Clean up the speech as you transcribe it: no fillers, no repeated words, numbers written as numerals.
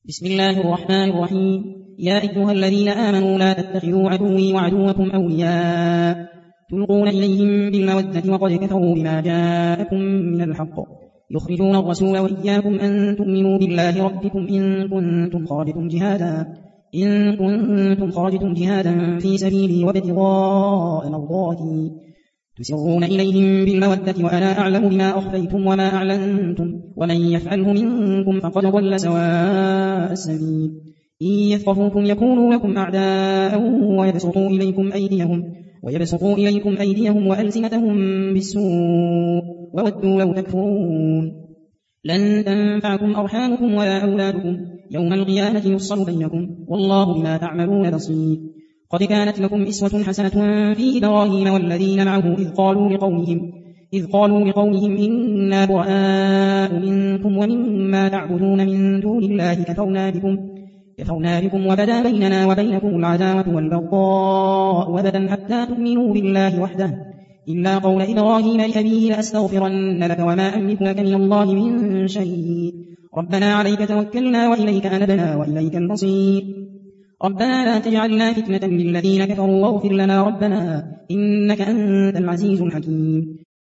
بسم الله الرحمن الرحيم. يا أيها الذين آمنوا لا تتخذوا عدوي وعدوكم أولياء تلقون إليهم بالمودة وقد كفروا بما جاءكم من الحق يخرجون الرسول وإياكم أن تؤمنوا بالله ربكم إن كنتم خرجتم جهادا في سبيلي وابتغاء مرضاتي تسرون إليهم بالمودة وأنا أعلم بما أخفيتم وما أعلنتم ومن يفعله منكم فقد ضل سواء السبيل. إن يثقفوكم يكونوا لكم أعداء ويبسطوا إليكم أيديهم وألسنتهم بالسوء وودوا لو تكفرون. لن تنفعكم أرحامكم ولا أولادكم يوم القيامة يفصل بينكم والله بما تعملون بصير. قد كانت لكم أسوة حسنة في إبراهيم والذين معه إذ قالوا لقومهم إنا براء منكم ومما تعبدون من دون الله كفرنا بكم وبدا بيننا وبينكم العداوة والبغضاء أبدا حتى تؤمنوا بالله وحده إلا قول إبراهيم لأبيه لأستغفرن لك وما أملك لك من الله من شيء ربنا عليك توكلنا وإليك أنبنا وإليك المصير. ربنا لا تجعلنا فتنة للذين كفروا واغفر لنا ربنا إنك أنت العزيز الحكيم.